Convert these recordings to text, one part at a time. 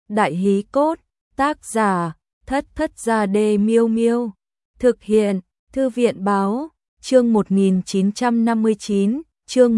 Đại hí cốt, tác giả, Thất Thất Gia Đê Miêu Miêu. Thực hiện, Thư viện báo, chương 1959, chương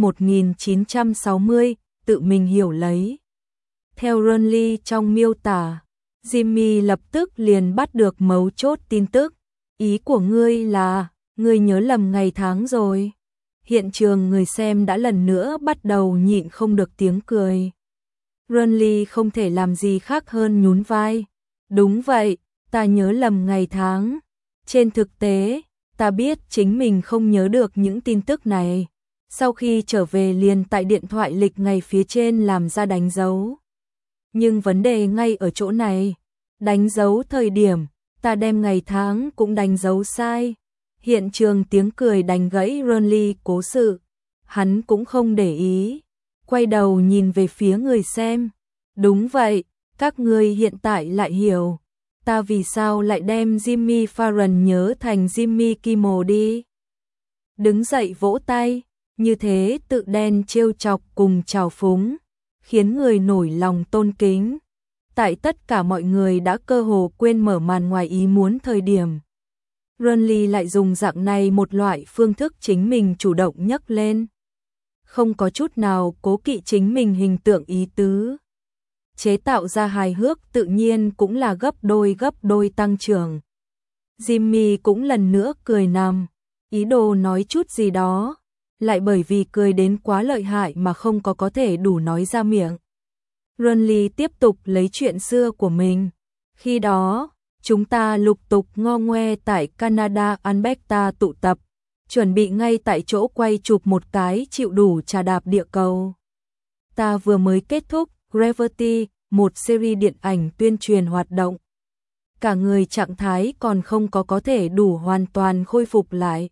1960, tự mình hiểu lấy. Theo Ronly trong miêu tả, Jimmy lập tức liền bắt được mấu chốt tin tức. Ý của ngươi là, ngươi nhớ lầm ngày tháng rồi. Hiện trường người xem đã lần nữa bắt đầu nhịn không được tiếng cười. Ronly không thể làm gì khác hơn nhún vai. Đúng vậy, ta nhớ lầm ngày tháng. Trên thực tế, ta biết chính mình không nhớ được những tin tức này. Sau khi trở về liền tại điện thoại lịch ngày phía trên làm ra đánh dấu. Nhưng vấn đề ngay ở chỗ này. Đánh dấu thời điểm, ta đem ngày tháng cũng đánh dấu sai. Hiện trường tiếng cười đánh gãy Ronly cố sự. Hắn cũng không để ý. Quay đầu nhìn về phía người xem. Đúng vậy, các ngươi hiện tại lại hiểu. Ta vì sao lại đem Jimmy Fallon nhớ thành Jimmy Kimmel đi. Đứng dậy vỗ tay, như thế tự đen trêu chọc cùng trào phúng, khiến người nổi lòng tôn kính. Tại tất cả mọi người đã cơ hồ quên mở màn ngoài ý muốn thời điểm. Ronly lại dùng dạng này một loại phương thức chính mình chủ động nhấc lên. Không có chút nào cố kỵ chính mình hình tượng ý tứ. Chế tạo ra hài hước tự nhiên cũng là gấp đôi tăng trưởng. Jimmy cũng lần nữa cười nằm, ý đồ nói chút gì đó, lại bởi vì cười đến quá lợi hại mà không có thể đủ nói ra miệng. Ronly tiếp tục lấy chuyện xưa của mình. Khi đó, chúng ta lục tục ngo ngoe tại Canada Alberta tụ tập, chuẩn bị ngay tại chỗ quay chụp một cái chịu đủ trà đạp địa cầu. Ta vừa mới kết thúc Gravity, một series điện ảnh tuyên truyền hoạt động. Cả người trạng thái còn không có thể đủ hoàn toàn khôi phục lại.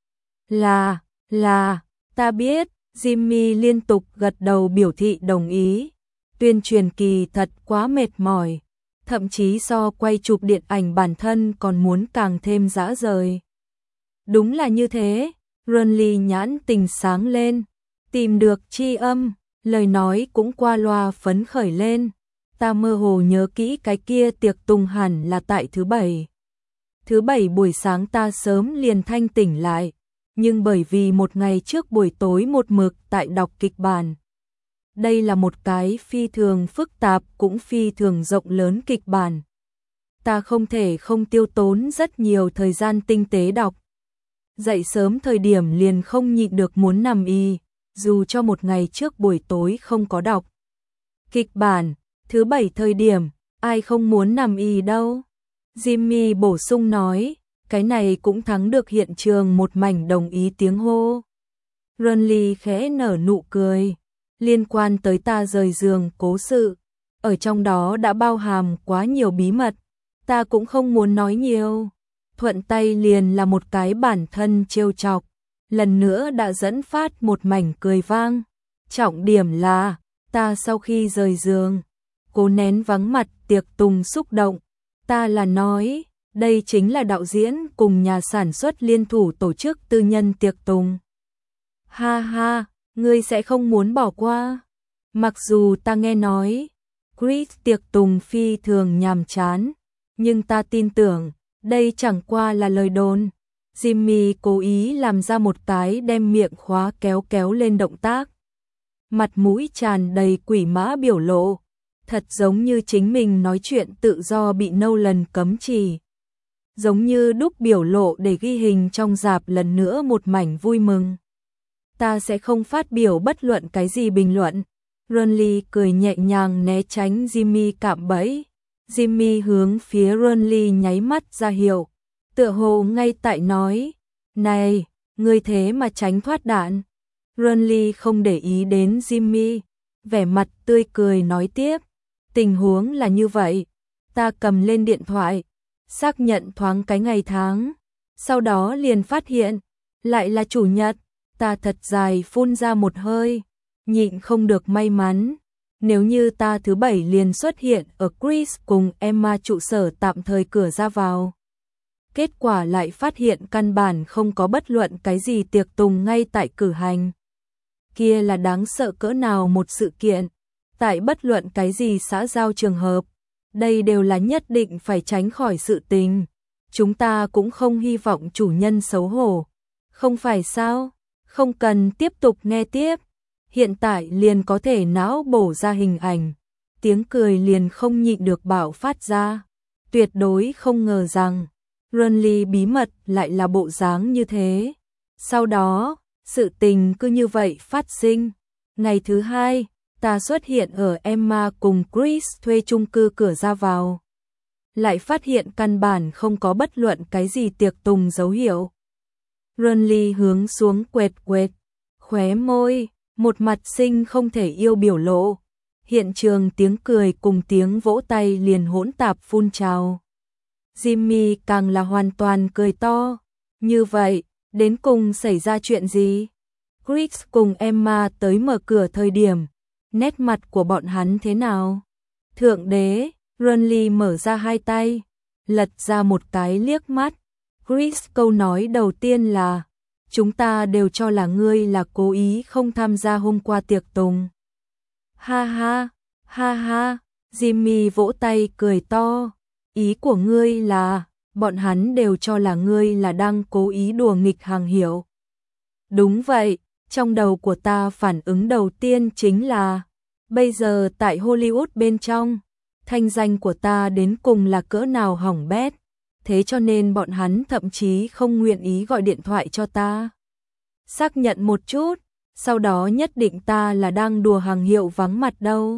Là, ta biết, Jimmy liên tục gật đầu biểu thị đồng ý. Tuyên truyền kỳ thật quá mệt mỏi, thậm chí so quay chụp điện ảnh bản thân còn muốn càng thêm dã rời. Đúng là như thế, Ronly nhãn tình sáng lên, tìm được tri âm, lời nói cũng qua loa phấn khởi lên. Ta mơ hồ nhớ kỹ cái kia tiệc tùng hẳn là tại thứ bảy. Thứ bảy buổi sáng ta sớm liền thanh tỉnh lại, nhưng bởi vì một ngày trước buổi tối một mực tại đọc kịch bản. Đây là một cái phi thường phức tạp cũng phi thường rộng lớn kịch bản. Ta không thể không tiêu tốn rất nhiều thời gian tinh tế đọc. Dậy sớm thời điểm liền không nhịn được muốn nằm y, dù cho một ngày trước buổi tối không có đọc kịch bản. Thứ bảy thời điểm, ai không muốn nằm y đâu. Jimmy bổ sung nói, cái này cũng thắng được hiện trường một mảnh đồng ý tiếng hô. Ronly khẽ nở nụ cười, liên quan tới ta rời giường cố sự, ở trong đó đã bao hàm quá nhiều bí mật, ta cũng không muốn nói nhiều. Thuận tay liền là một cái bản thân trêu chọc, lần nữa đã dẫn phát một mảnh cười vang. Trọng điểm là, ta sau khi rời giường, cố nén vắng mặt tiệc tùng xúc động. Ta là nói, đây chính là đạo diễn cùng nhà sản xuất liên thủ tổ chức tư nhân tiệc tùng. Ha ha, ngươi sẽ không muốn bỏ qua. Mặc dù ta nghe nói, Chris tiệc tùng phi thường nhàm chán, nhưng ta tin tưởng, đây chẳng qua là lời đồn. Jimmy cố ý làm ra một cái đem miệng khóa kéo lên động tác. Mặt mũi tràn đầy quỷ mã biểu lộ. Thật giống như chính mình nói chuyện tự do bị Nolan cấm chỉ. Giống như đúc biểu lộ để ghi hình trong rạp lần nữa một mảnh vui mừng. Ta sẽ không phát biểu bất luận cái gì bình luận. Ronly cười nhẹ nhàng né tránh Jimmy cạm bẫy. Jimmy hướng phía Ronly nháy mắt ra hiệu. Tựa hồ ngay tại nói, này, ngươi thế mà tránh thoát đạn. Ronly không để ý đến Jimmy, vẻ mặt tươi cười nói tiếp. Tình huống là như vậy, ta cầm lên điện thoại, xác nhận thoáng cái ngày tháng, sau đó liền phát hiện, lại là chủ nhật, ta thật dài phun ra một hơi, nhịn không được may mắn, nếu như ta thứ bảy liền xuất hiện ở Chris cùng Emma trụ sở tạm thời cửa ra vào. Kết quả lại phát hiện căn bản không có bất luận cái gì tiệc tùng ngay tại cử hành. Kia là đáng sợ cỡ nào một sự kiện. Tại bất luận cái gì xã giao trường hợp, đây đều là nhất định phải tránh khỏi sự tình. Chúng ta cũng không hy vọng chủ nhân xấu hổ. Không phải sao? Không cần tiếp tục nghe tiếp. Hiện tại liền có thể não bổ ra hình ảnh. Tiếng cười liền không nhịn được bạo phát ra. Tuyệt đối không ngờ rằng Renly bí mật lại là bộ dáng như thế. Sau đó, sự tình cứ như vậy phát sinh. Ngày thứ hai, ta xuất hiện ở Emma cùng Chris thuê chung cư cửa ra vào. Lại phát hiện căn bản không có bất luận cái gì tiệc tùng dấu hiệu. Renly hướng xuống quệt quệt, khóe môi, một mặt sinh không thể yêu biểu lộ. Hiện trường tiếng cười cùng tiếng vỗ tay liền hỗn tạp phun trào. Jimmy càng là hoàn toàn cười to. Như vậy, đến cùng xảy ra chuyện gì? Chris cùng Emma tới mở cửa thời điểm, nét mặt của bọn hắn thế nào? Thượng đế, Renly mở ra hai tay, lật ra một cái liếc mắt. Chris câu nói đầu tiên là, chúng ta đều cho là ngươi là cố ý không tham gia hôm qua tiệc tùng. Ha ha, ha ha, Jimmy vỗ tay cười to. Ý của ngươi là, bọn hắn đều cho là ngươi là đang cố ý đùa nghịch hàng hiệu. Đúng vậy, trong đầu của ta phản ứng đầu tiên chính là, bây giờ tại Hollywood bên trong, thanh danh của ta đến cùng là cỡ nào hỏng bét, thế cho nên bọn hắn thậm chí không nguyện ý gọi điện thoại cho ta. Xác nhận một chút, sau đó nhất định ta là đang đùa hàng hiệu vắng mặt đâu.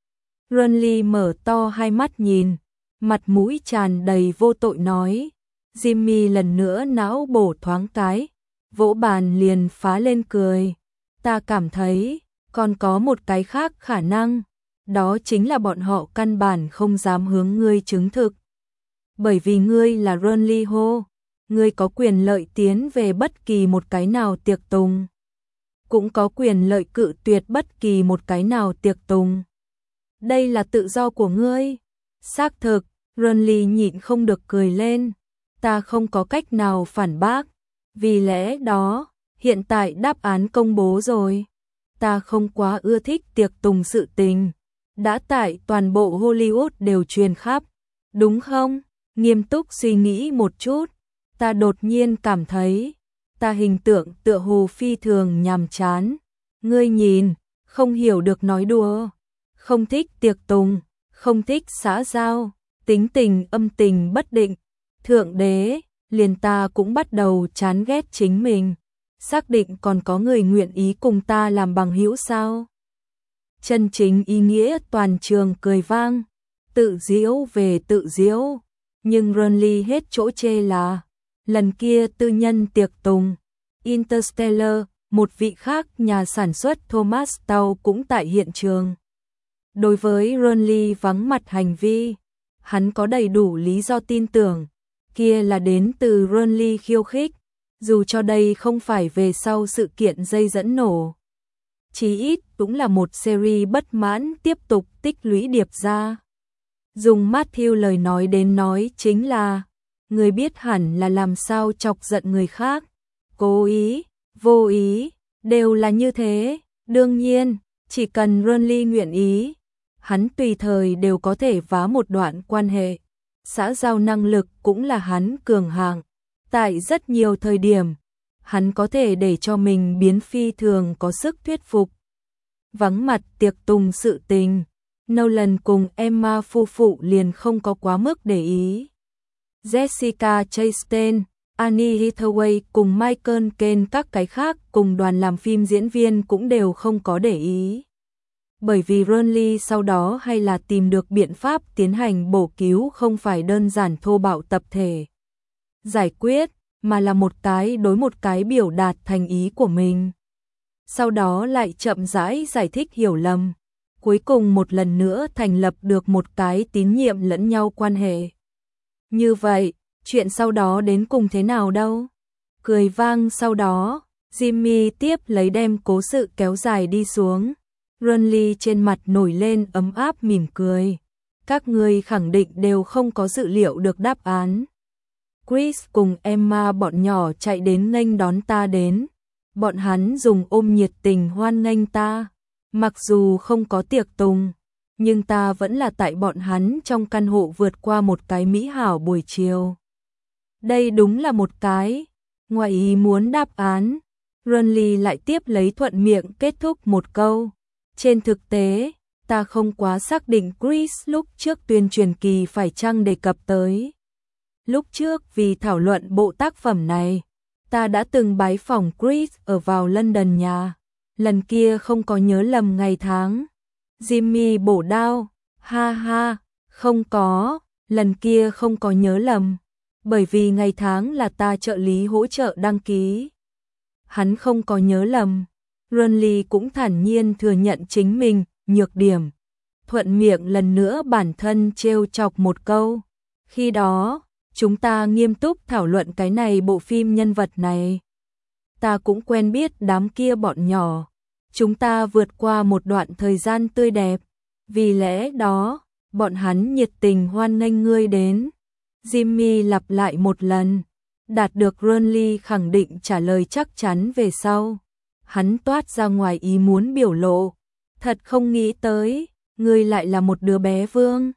Renly mở to hai mắt nhìn, mặt mũi tràn đầy vô tội nói. Jimmy lần nữa não bổ thoáng cái, vỗ bàn liền phá lên cười. Ta cảm thấy, còn có một cái khác khả năng, đó chính là bọn họ căn bản không dám hướng ngươi chứng thực. Bởi vì ngươi là Renly Ho, ngươi có quyền lợi tiến về bất kỳ một cái nào tiệc tùng. Cũng có quyền lợi cự tuyệt bất kỳ một cái nào tiệc tùng. Đây là tự do của ngươi. Xác thực, Renly nhịn không được cười lên. Ta không có cách nào phản bác. Vì lẽ đó, hiện tại đáp án công bố rồi. Ta không quá ưa thích tiệc tùng sự tình. Đã tại toàn bộ Hollywood đều truyền khắp. Đúng không? Nghiêm túc suy nghĩ một chút. Ta đột nhiên cảm thấy, ta hình tượng tựa hồ phi thường nhàm chán. Ngươi nhìn, không hiểu được nói đùa. Không thích tiệc tùng, không thích xã giao, tính tình âm tình bất định. Thượng đế, liền ta cũng bắt đầu chán ghét chính mình. Xác định còn có người nguyện ý cùng ta làm bằng hữu sao? Chân chính ý nghĩa toàn trường cười vang, tự giễu về tự giễu. Nhưng Renly hết chỗ chê là, lần kia tư nhân tiệc tùng, Interstellar, một vị khác nhà sản xuất Thomas Tau cũng tại hiện trường. Đối với Renly vắng mặt hành vi, hắn có đầy đủ lý do tin tưởng, kia là đến từ Renly khiêu khích, dù cho đây không phải về sau sự kiện dây dẫn nổ. Chí ít cũng là một series bất mãn tiếp tục tích lũy điệp ra. Dùng Matthew lời nói đến nói chính là, người biết hẳn là làm sao chọc giận người khác, cố ý, vô ý, đều là như thế. Đương nhiên, chỉ cần Renly nguyện ý, hắn tùy thời đều có thể vá một đoạn quan hệ. Xã giao năng lực cũng là hắn cường hạng. Tại rất nhiều thời điểm, hắn có thể để cho mình biến phi thường có sức thuyết phục. Vắng mặt tiệc tùng sự tình, Nolan cùng Emma phu phụ liền không có quá mức để ý. Jessica Chastain, Annie Hathaway cùng Michael Caine các cái khác cùng đoàn làm phim diễn viên cũng đều không có để ý. Bởi vì Renly sau đó hay là tìm được biện pháp tiến hành bổ cứu không phải đơn giản thô bạo tập thể giải quyết, mà là một cái đối một cái biểu đạt thành ý của mình. Sau đó lại chậm rãi giải thích hiểu lầm. Cuối cùng một lần nữa thành lập được một cái tín nhiệm lẫn nhau quan hệ. Như vậy, chuyện sau đó đến cùng thế nào đâu? Cười vang sau đó, Jimmy tiếp lấy đem cố sự kéo dài đi xuống. Renly trên mặt nổi lên ấm áp mỉm cười. Các ngươi khẳng định đều không có dự liệu được đáp án. Chris cùng Emma bọn nhỏ chạy đến nghênh đón ta đến. Bọn hắn dùng ôm nhiệt tình hoan nghênh ta. Mặc dù không có tiệc tùng, nhưng ta vẫn là tại bọn hắn trong căn hộ vượt qua một cái mỹ hảo buổi chiều. Đây đúng là một cái ngoài ý muốn đáp án. Runly lại tiếp lấy thuận miệng kết thúc một câu. Trên thực tế, ta không quá xác định Chris lúc trước tuyên truyền kỳ phải chăng đề cập tới. Lúc trước vì thảo luận bộ tác phẩm này, ta đã từng bái phỏng Chris ở vào London nhà. Lần kia không có nhớ lầm ngày tháng. Jimmy bổ đao, ha ha, không có, lần kia không có nhớ lầm. Bởi vì ngày tháng là ta trợ lý hỗ trợ đăng ký. Hắn không có nhớ lầm. Runly cũng thản nhiên thừa nhận chính mình, nhược điểm. Thuận miệng lần nữa bản thân trêu chọc một câu. Khi đó, chúng ta nghiêm túc thảo luận cái này bộ phim nhân vật này. Ta cũng quen biết đám kia bọn nhỏ. Chúng ta vượt qua một đoạn thời gian tươi đẹp. Vì lẽ đó, bọn hắn nhiệt tình hoan nghênh ngươi đến. Jimmy lặp lại một lần. Đạt được Runly khẳng định trả lời chắc chắn về sau. Hắn toát ra ngoài ý muốn biểu lộ. Thật không nghĩ tới, ngươi lại là một đứa bé vương.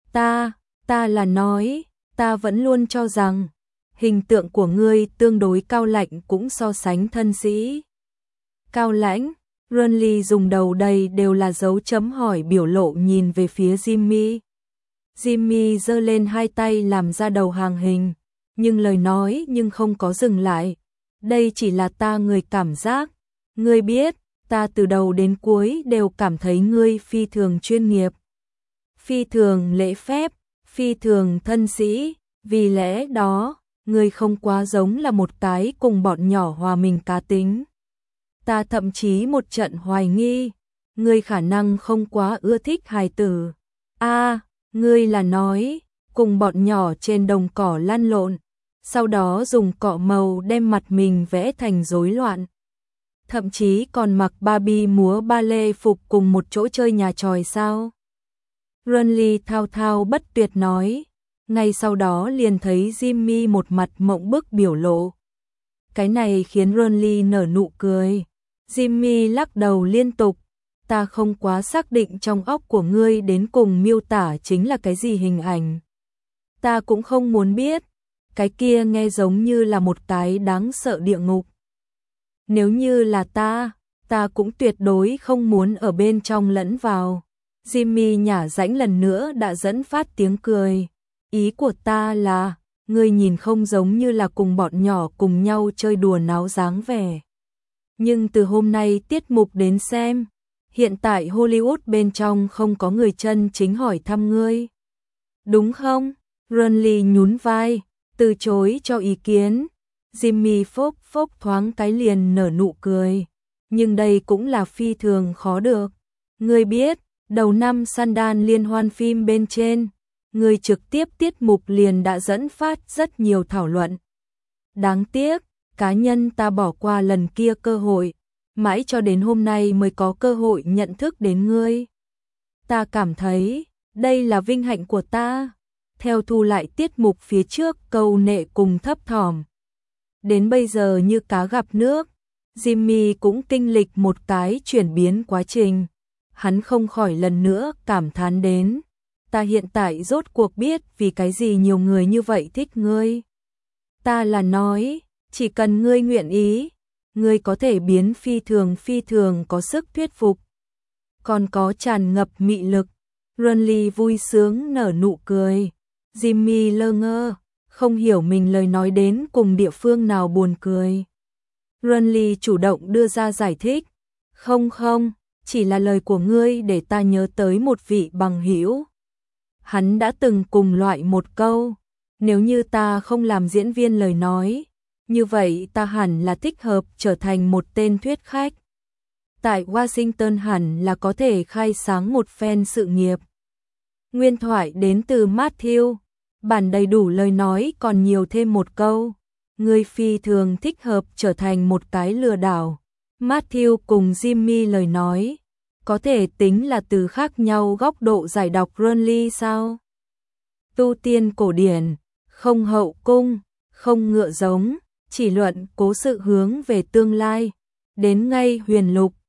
Ta là nói, ta vẫn luôn cho rằng, hình tượng của ngươi tương đối cao lãnh cũng so sánh thân sĩ. Cao lãnh, Runly dùng đầu đầy đều là dấu chấm hỏi biểu lộ nhìn về phía Jimmy. Jimmy giơ lên hai tay làm ra đầu hàng hình, nhưng lời nói nhưng không có dừng lại. Đây chỉ là ta người cảm giác. Ngươi biết, ta từ đầu đến cuối đều cảm thấy ngươi phi thường chuyên nghiệp, phi thường lễ phép, phi thường thân sĩ, vì lẽ đó, ngươi không quá giống là một cái cùng bọn nhỏ hòa mình cá tính. Ta thậm chí một trận hoài nghi, ngươi khả năng không quá ưa thích hài tử. Ngươi là nói, cùng bọn nhỏ trên đồng cỏ lăn lộn, sau đó dùng cọ màu đem mặt mình vẽ thành rối loạn. Thậm chí còn mặc Barbie múa ba lê phục cùng một chỗ chơi nhà tròi sao? Runly thao thao bất tuyệt nói, ngay sau đó liền thấy Jimmy một mặt mộng bức biểu lộ. Cái này khiến Runly nở nụ cười. Jimmy lắc đầu liên tục, ta không quá xác định trong óc của ngươi đến cùng miêu tả chính là cái gì hình ảnh. Ta cũng không muốn biết, cái kia nghe giống như là một cái đáng sợ địa ngục. Nếu như là ta cũng tuyệt đối không muốn ở bên trong lẫn vào. Jimmy nhả rãnh lần nữa đã dẫn phát tiếng cười. Ý của ta là, ngươi nhìn không giống như là cùng bọn nhỏ cùng nhau chơi đùa náo dáng vẻ. Nhưng từ hôm nay tiết mục đến xem, hiện tại Hollywood bên trong không có người chân chính hỏi thăm ngươi. Đúng không? Runly nhún vai, từ chối cho ý kiến. Jimmy phốc phốc thoáng cái liền nở nụ cười. Nhưng đây cũng là phi thường khó được. Ngươi biết, đầu năm Sundance liên hoan phim bên trên, ngươi trực tiếp tiết mục liền đã dẫn phát rất nhiều thảo luận. Đáng tiếc, cá nhân ta bỏ qua lần kia cơ hội, mãi cho đến hôm nay mới có cơ hội nhận thức đến ngươi. Ta cảm thấy, đây là vinh hạnh của ta. Theo thu lại tiết mục phía trước câu nệ cùng thấp thỏm. Đến bây giờ như cá gặp nước, Jimmy cũng kinh lịch một cái chuyển biến quá trình. Hắn không khỏi lần nữa cảm thán đến. Ta hiện tại rốt cuộc biết vì cái gì nhiều người như vậy thích ngươi. Ta là nói, chỉ cần ngươi nguyện ý, ngươi có thể biến phi thường có sức thuyết phục. Còn có tràn ngập mị lực. Runly vui sướng nở nụ cười. Jimmy lơ ngơ, không hiểu mình lời nói đến cùng địa phương nào buồn cười. Runly chủ động đưa ra giải thích. Không, chỉ là lời của ngươi để ta nhớ tới một vị bằng hữu. Hắn đã từng cùng loại một câu, nếu như ta không làm diễn viên lời nói, như vậy ta hẳn là thích hợp trở thành một tên thuyết khách. Tại Washington hẳn là có thể khai sáng một phen sự nghiệp. Nguyên thoại đến từ Matthew, bản đầy đủ lời nói còn nhiều thêm một câu. Ngươi phi thường thích hợp trở thành một cái lừa đảo. Matthew cùng Jimmy lời nói, có thể tính là từ khác nhau góc độ giải đọc Runly sao? Tu tiên cổ điển, không hậu cung, không ngựa giống, chỉ luận cố sự hướng về tương lai, đến ngay huyền lục,